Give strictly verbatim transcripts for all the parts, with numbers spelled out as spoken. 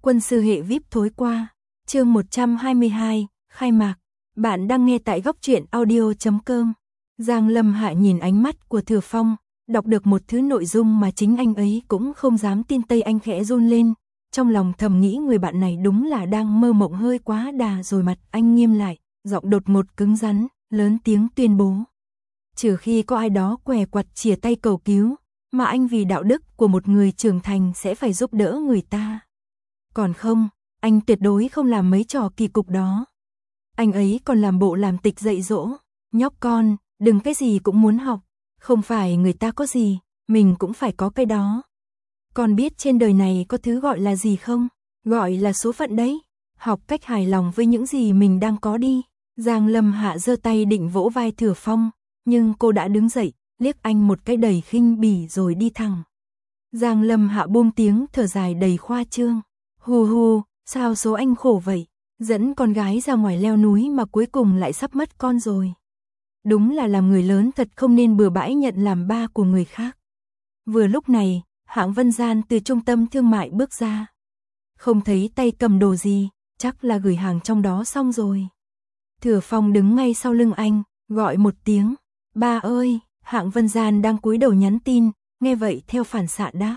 Quân sư hệ vi ai pi thối qua. Chương một trăm hai mươi hai, khai mạc. Bạn đang nghe tại góc truyện audio chấm com. Giang Lâm Hạ nhìn ánh mắt của Thừa Phong, đọc được một thứ nội dung mà chính anh ấy cũng không dám tin. Tay anh khẽ run lên, trong lòng thầm nghĩ người bạn này đúng là đang mơ mộng hơi quá đà rồi. Mặt anh nghiêm lại, giọng đột ngột cứng rắn, lớn tiếng tuyên bố. Trừ khi có ai đó què quặt chìa tay cầu cứu, mà anh vì đạo đức của một người trưởng thành sẽ phải giúp đỡ người ta. Còn không, anh tuyệt đối không làm mấy trò kỳ cục đó. Anh ấy còn làm bộ làm tịch dạy dỗ, nhóc con, đừng cái gì cũng muốn học, không phải người ta có gì, mình cũng phải có cái đó. Con biết trên đời này có thứ gọi là gì không? Gọi là số phận đấy. Học cách hài lòng với những gì mình đang có đi. Giang Lâm Hạ giơ tay định vỗ vai Thừa Phong, nhưng cô đã đứng dậy, liếc anh một cái đầy khinh bỉ rồi đi thẳng. Giang Lâm Hạ buông tiếng thở dài đầy khoa trương. Hù hù, sao số anh khổ vậy? Dẫn con gái ra ngoài leo núi mà cuối cùng lại sắp mất con rồi. Đúng là làm người lớn thật không nên bừa bãi nhận làm ba của người khác. Vừa lúc này, Hạng Vân Gian từ trung tâm thương mại bước ra. Không thấy tay cầm đồ gì, chắc là gửi hàng trong đó xong rồi. Thừa Phong đứng ngay sau lưng anh, gọi một tiếng. Ba ơi! Hạng Vân Gian đang cúi đầu nhắn tin, nghe vậy theo phản xạ đáp.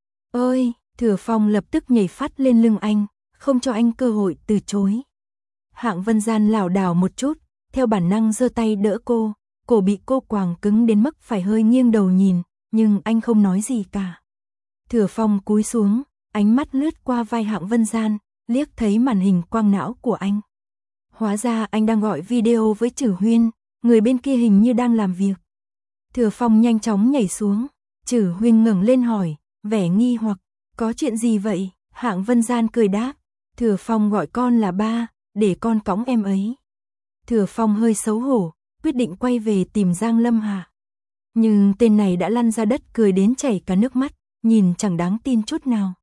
Ơi! Thừa Phong lập tức nhảy phát lên lưng anh, không cho anh cơ hội từ chối. Hạng Vân Gian lảo đảo một chút, theo bản năng giơ tay đỡ cô, cổ bị cô quàng cứng đến mức phải hơi nghiêng đầu nhìn, nhưng anh không nói gì cả. Thừa Phong cúi xuống, ánh mắt lướt qua vai Hạng Vân Gian, liếc thấy màn hình quang não của anh. Hóa ra anh đang gọi video với Trử Huyên, người bên kia hình như đang làm việc. Thừa Phong nhanh chóng nhảy xuống, Trử Huyên ngẩng lên hỏi, vẻ nghi hoặc, có chuyện gì vậy? Hạng Vân Gian cười đáp, Thừa Phong gọi con là ba, để con cõng em ấy. Thừa Phong hơi xấu hổ, quyết định quay về tìm Giang Lâm Hạ. Nhưng tên này đã lăn ra đất cười đến chảy cả nước mắt, nhìn chẳng đáng tin chút nào.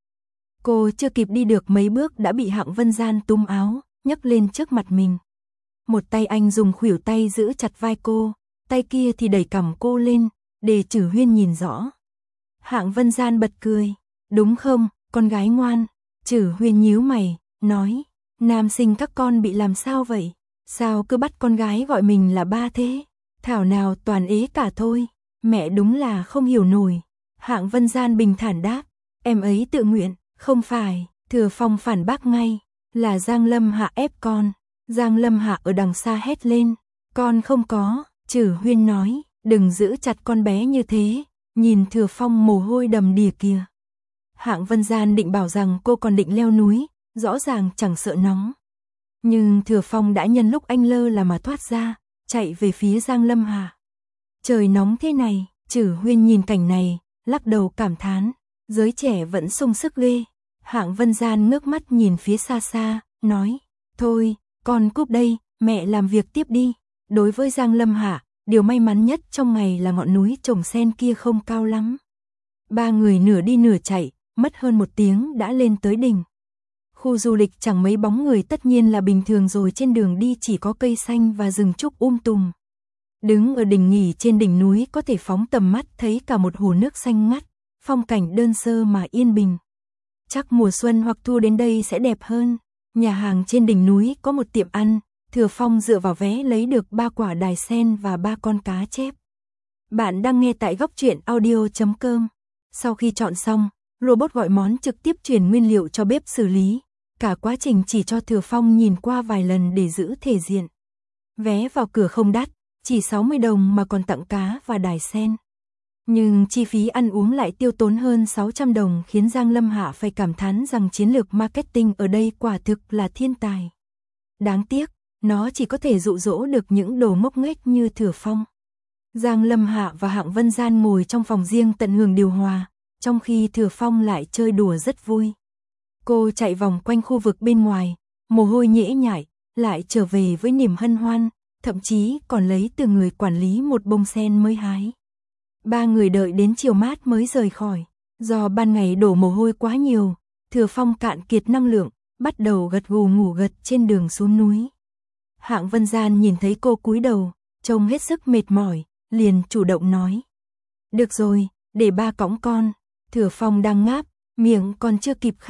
Cô chưa kịp đi được mấy bước đã bị Hạng Vân Gian túm áo, nhấc lên trước mặt mình. Một tay anh dùng khuỷu tay giữ chặt vai cô, tay kia thì đẩy cằm cô lên, để Trử Huyên nhìn rõ. Hạng Vân Gian bật cười, đúng không, con gái ngoan? Trử Huyên nhíu mày, nói, nam sinh các con bị làm sao vậy? Sao cứ bắt con gái gọi mình là ba thế? Thảo nào toàn ế cả thôi, mẹ đúng là không hiểu nổi. Hạng Vân Gian bình thản đáp, em ấy tự nguyện, không phải. Thừa Phong phản bác ngay, là Giang Lâm Hạ ép con. Giang Lâm Hạ ở đằng xa hét lên, con không có. Trử Huyên nói, đừng giữ chặt con bé như thế, nhìn Thừa Phong mồ hôi đầm đìa kìa. Hạng Vân Gian định bảo rằng cô còn định leo núi, rõ ràng chẳng sợ nóng. Nhưng Thừa Phong đã nhân lúc anh lơ là mà thoát ra, chạy về phía Giang Lâm Hạ. Trời nóng thế này, Trử Huyên nhìn cảnh này, lắc đầu cảm thán, giới trẻ vẫn sung sức ghê. Hạng Vân Gian ngước mắt nhìn phía xa xa, nói, thôi, con cúp đây, mẹ làm việc tiếp đi. Đối với Giang Lâm Hạ, điều may mắn nhất trong ngày là ngọn núi trồng sen kia không cao lắm. Ba người nửa đi nửa chạy, mất hơn một tiếng đã lên tới đỉnh. Khu du lịch chẳng mấy bóng người tất nhiên là bình thường rồi, trên đường đi chỉ có cây xanh và rừng trúc um tùm. Đứng ở đỉnh nghỉ trên đỉnh núi có thể phóng tầm mắt thấy cả một hồ nước xanh ngắt, phong cảnh đơn sơ mà yên bình. Chắc mùa xuân hoặc thu đến đây sẽ đẹp hơn. Nhà hàng trên đỉnh núi có một tiệm ăn, Thừa Phong dựa vào vé lấy được ba quả đài sen và ba con cá chép. Bạn đang nghe tại góc truyện audio chấm com. Sau khi chọn xong, robot gọi món trực tiếp chuyển nguyên liệu cho bếp xử lý. Cả quá trình chỉ cho Thừa Phong nhìn qua vài lần để giữ thể diện. Vé vào cửa không đắt, chỉ sáu mươi đồng mà còn tặng cá và đài sen. Nhưng chi phí ăn uống lại tiêu tốn hơn sáu trăm đồng, khiến Giang Lâm Hạ phải cảm thán rằng chiến lược marketing ở đây quả thực là thiên tài. Đáng tiếc, nó chỉ có thể dụ dỗ được những đồ ngốc nghếch như Thừa Phong. Giang Lâm Hạ và Hạng Vân Gian ngồi trong phòng riêng tận hưởng điều hòa, trong khi Thừa Phong lại chơi đùa rất vui. Cô chạy vòng quanh khu vực bên ngoài, mồ hôi nhễ nhại, lại trở về với niềm hân hoan, thậm chí còn lấy từ người quản lý một bông sen mới hái. Ba người đợi đến chiều mát mới rời khỏi. Do ban ngày đổ mồ hôi quá nhiều, Thừa Phong cạn kiệt năng lượng, bắt đầu gật gù ngủ gật trên đường xuống núi. Hạng Vân Gian nhìn thấy cô cúi đầu, trông hết sức mệt mỏi, liền chủ động nói. Được rồi, để ba cõng con. Thừa Phong đang ngáp, miệng còn chưa kịp khép,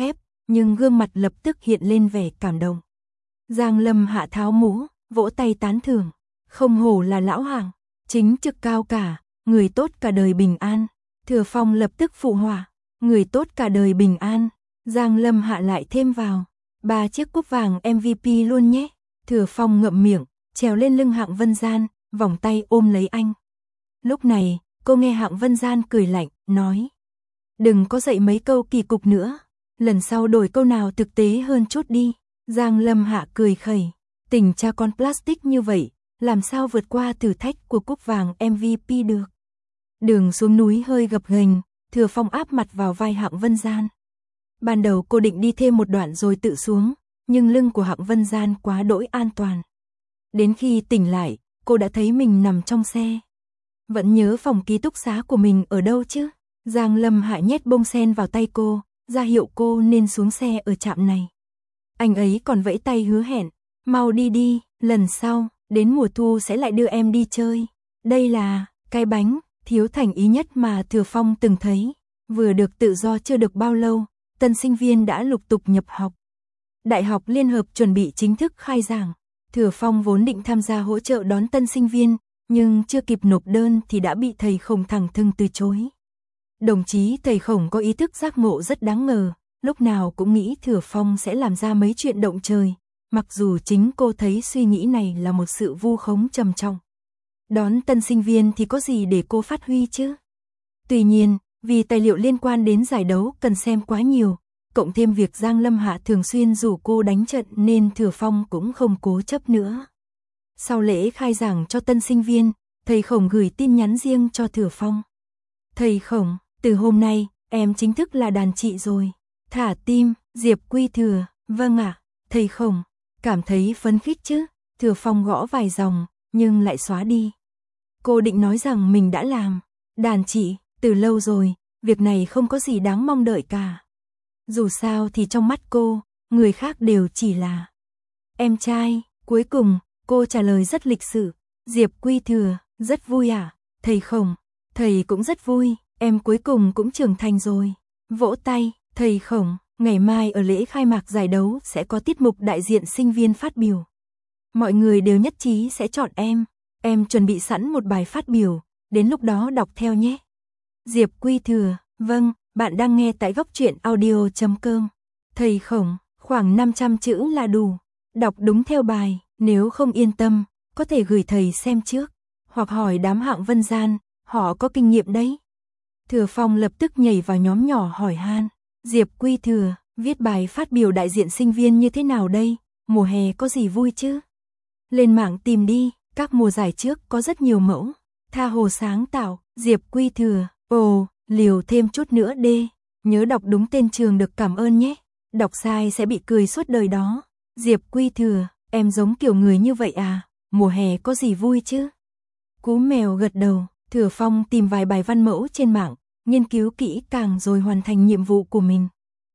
nhưng gương mặt lập tức hiện lên vẻ cảm động. Giang Lâm Hạ tháo mũ, vỗ tay tán thưởng, không hổ là lão hàng, chính trực cao cả, người tốt cả đời bình an. Thừa Phong lập tức phụ họa, người tốt cả đời bình an. Giang Lâm Hạ lại thêm vào, ba chiếc cúp vàng em vê pê luôn nhé. Thừa Phong ngậm miệng, trèo lên lưng Hạng Vân Gian, vòng tay ôm lấy anh. Lúc này, cô nghe Hạng Vân Gian cười lạnh, nói: đừng có dạy mấy câu kỳ cục nữa, lần sau đổi câu nào thực tế hơn chút đi. Giang Lâm Hạ cười khẩy, tình cha con plastic như vậy, làm sao vượt qua thử thách của cúp vàng em vê pê được. Đường xuống núi hơi gập ghềnh, Thừa Phong áp mặt vào vai Hạng Vân Gian. Ban đầu cô định đi thêm một đoạn rồi tự xuống, nhưng lưng của Hạng Vân Gian quá đỗi an toàn. Đến khi tỉnh lại, cô đã thấy mình nằm trong xe. Vẫn nhớ phòng ký túc xá của mình ở đâu chứ? Giang Lâm Hạ nhét bông sen vào tay cô, ra hiệu cô nên xuống xe ở trạm này. Anh ấy còn vẫy tay hứa hẹn, mau đi đi, lần sau, đến mùa thu sẽ lại đưa em đi chơi. Đây là cái bánh thiếu thành ý nhất mà Thừa Phong từng thấy. Vừa được tự do chưa được bao lâu, tân sinh viên đã lục tục nhập học. Đại học Liên Hợp chuẩn bị chính thức khai giảng. Thừa Phong vốn định tham gia hỗ trợ đón tân sinh viên, nhưng chưa kịp nộp đơn thì đã bị thầy Khổng thẳng thừng từ chối. Đồng chí thầy Khổng có ý thức giác ngộ rất đáng ngờ, lúc nào cũng nghĩ Thừa Phong sẽ làm ra mấy chuyện động trời, mặc dù chính cô thấy suy nghĩ này là một sự vu khống trầm trọng. Đón tân sinh viên thì có gì để cô phát huy chứ? Tuy nhiên, vì tài liệu liên quan đến giải đấu cần xem quá nhiều, cộng thêm việc Giang Lâm Hạ thường xuyên rủ cô đánh trận nên Thừa Phong cũng không cố chấp nữa. Sau lễ khai giảng cho tân sinh viên, thầy Khổng gửi tin nhắn riêng cho Thừa Phong. Thầy Khổng, từ hôm nay, em chính thức là đàn chị rồi. Thả tim, Diệp Quy Thừa, vâng ạ, thầy Khổng, cảm thấy phấn khích chứ? Thừa Phong gõ vài dòng, nhưng lại xóa đi. Cô định nói rằng mình đã làm đàn chị từ lâu rồi, việc này không có gì đáng mong đợi cả. Dù sao thì trong mắt cô, người khác đều chỉ là em trai. Cuối cùng, cô trả lời rất lịch sự. Diệp Quy Thừa, rất vui à? Thầy Khổng, thầy cũng rất vui, em cuối cùng cũng trưởng thành rồi. Vỗ tay, thầy Khổng, ngày mai ở lễ khai mạc giải đấu sẽ có tiết mục đại diện sinh viên phát biểu. Mọi người đều nhất trí sẽ chọn em, em chuẩn bị sẵn một bài phát biểu, đến lúc đó đọc theo nhé. Diệp Quy Thừa, vâng, bạn đang nghe tại góc truyện audio chấm com. Thầy Khổng, khoảng năm trăm chữ là đủ, đọc đúng theo bài, nếu không yên tâm, có thể gửi thầy xem trước, hoặc hỏi đám Hạng Vân Gian, họ có kinh nghiệm đấy. Thừa Phong lập tức nhảy vào nhóm nhỏ hỏi han. Diệp Quy Thừa, viết bài phát biểu đại diện sinh viên như thế nào đây? Mùa hè có gì vui chứ? Lên mạng tìm đi, các mùa giải trước có rất nhiều mẫu. Tha hồ sáng tạo, Diệp Quy Thừa, ồ, liều thêm chút nữa đê. Nhớ đọc đúng tên trường được cảm ơn nhé. Đọc sai sẽ bị cười suốt đời đó. Diệp Quy Thừa, em giống kiểu người như vậy à? Mùa hè có gì vui chứ? Cú mèo gật đầu. Thừa Phong tìm vài bài văn mẫu trên mạng, nghiên cứu kỹ càng rồi hoàn thành nhiệm vụ của mình.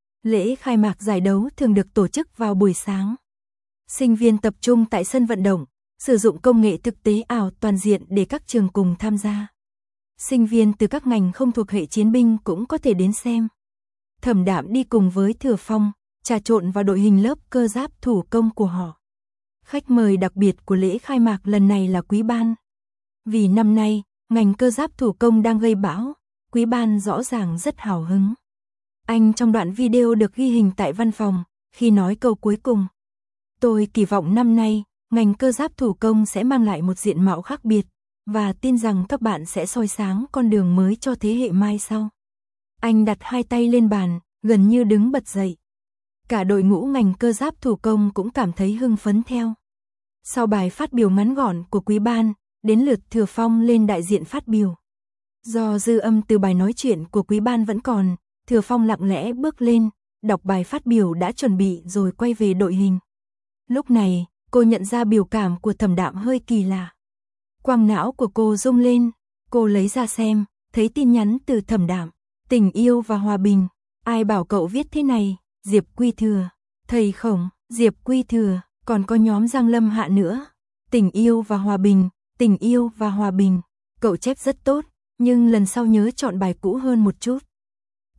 Lễ khai mạc giải đấu thường được tổ chức vào buổi sáng. Sinh viên tập trung tại sân vận động, sử dụng công nghệ thực tế ảo toàn diện để các trường cùng tham gia. Sinh viên từ các ngành không thuộc hệ chiến binh cũng có thể đến xem. Thẩm Đạm đi cùng với Thừa Phong, trà trộn vào đội hình lớp cơ giáp thủ công của họ. Khách mời đặc biệt của lễ khai mạc lần này là Quý Ban. Vì năm nay, ngành cơ giáp thủ công đang gây bão, Quý Ban rõ ràng rất hào hứng. Anh trong đoạn video được ghi hình tại văn phòng, khi nói câu cuối cùng. Tôi kỳ vọng năm nay, ngành cơ giáp thủ công sẽ mang lại một diện mạo khác biệt, và tin rằng các bạn sẽ soi sáng con đường mới cho thế hệ mai sau. Anh đặt hai tay lên bàn, gần như đứng bật dậy. Cả đội ngũ ngành cơ giáp thủ công cũng cảm thấy hưng phấn theo. Sau bài phát biểu ngắn gọn của Quý Ban, đến lượt Thừa Phong lên đại diện phát biểu. Do dư âm từ bài nói chuyện của Quý Ban vẫn còn, Thừa Phong lặng lẽ bước lên, đọc bài phát biểu đã chuẩn bị rồi quay về đội hình. Lúc này, cô nhận ra biểu cảm của Thẩm Đạm hơi kỳ lạ. Quang não của cô rung lên, cô lấy ra xem, thấy tin nhắn từ Thẩm Đạm. Tình yêu và hòa bình, ai bảo cậu viết thế này? Diệp Quy Thừa, thầy Khổng, Diệp Quy Thừa, còn có nhóm Giang Lâm Hạ nữa. Tình yêu và hòa bình, tình yêu và hòa bình, cậu chép rất tốt, nhưng lần sau nhớ chọn bài cũ hơn một chút.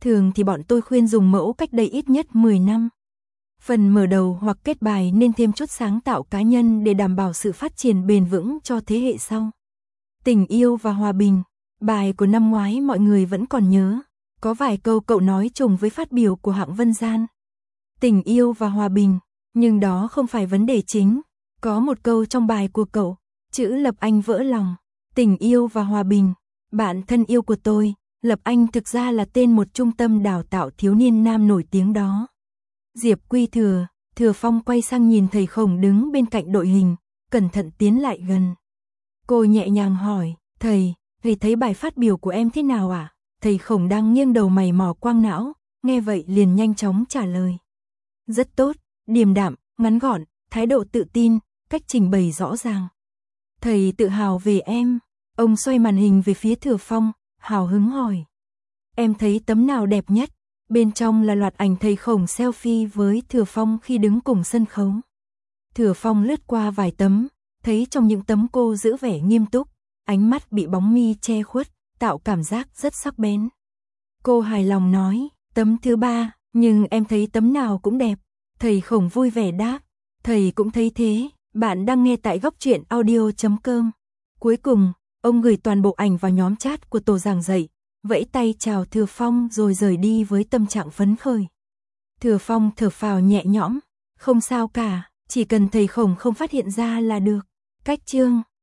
Thường thì bọn tôi khuyên dùng mẫu cách đây ít nhất mười năm. Phần mở đầu hoặc kết bài nên thêm chút sáng tạo cá nhân để đảm bảo sự phát triển bền vững cho thế hệ sau. Tình yêu và hòa bình, bài của năm ngoái mọi người vẫn còn nhớ. Có vài câu cậu nói trùng với phát biểu của Hạng Vân Gian. Tình yêu và hòa bình, nhưng đó không phải vấn đề chính. Có một câu trong bài của cậu, chữ Lập Anh vỡ lòng. Tình yêu và hòa bình, bạn thân yêu của tôi, Lập Anh thực ra là tên một trung tâm đào tạo thiếu niên nam nổi tiếng đó. Diệp Quy Thừa, Thừa Phong quay sang nhìn thầy Khổng đứng bên cạnh đội hình, cẩn thận tiến lại gần. Cô nhẹ nhàng hỏi, thầy, thầy thấy bài phát biểu của em thế nào ạ? À? Thầy Khổng đang nghiêng đầu mày mò quang não, nghe vậy liền nhanh chóng trả lời. Rất tốt, điềm đạm, ngắn gọn, thái độ tự tin, cách trình bày rõ ràng. Thầy tự hào về em. Ông xoay màn hình về phía Thừa Phong, hào hứng hỏi. Em thấy tấm nào đẹp nhất? Bên trong là loạt ảnh thầy Khổng selfie với Thừa Phong khi đứng cùng sân khấu. Thừa Phong lướt qua vài tấm, thấy trong những tấm cô giữ vẻ nghiêm túc, ánh mắt bị bóng mi che khuất, tạo cảm giác rất sắc bén. Cô hài lòng nói, tấm thứ ba, nhưng em thấy tấm nào cũng đẹp. Thầy Khổng vui vẻ đáp, thầy cũng thấy thế. Bạn đang nghe tại góc truyện audio chấm com. Cuối cùng, ông gửi toàn bộ ảnh vào nhóm chat của tổ giảng dạy, vẫy tay chào Thừa Phong rồi rời đi với tâm trạng phấn khởi. Thừa Phong thở phào nhẹ nhõm, không sao cả, chỉ cần thầy Khổng không phát hiện ra là được. Cách chương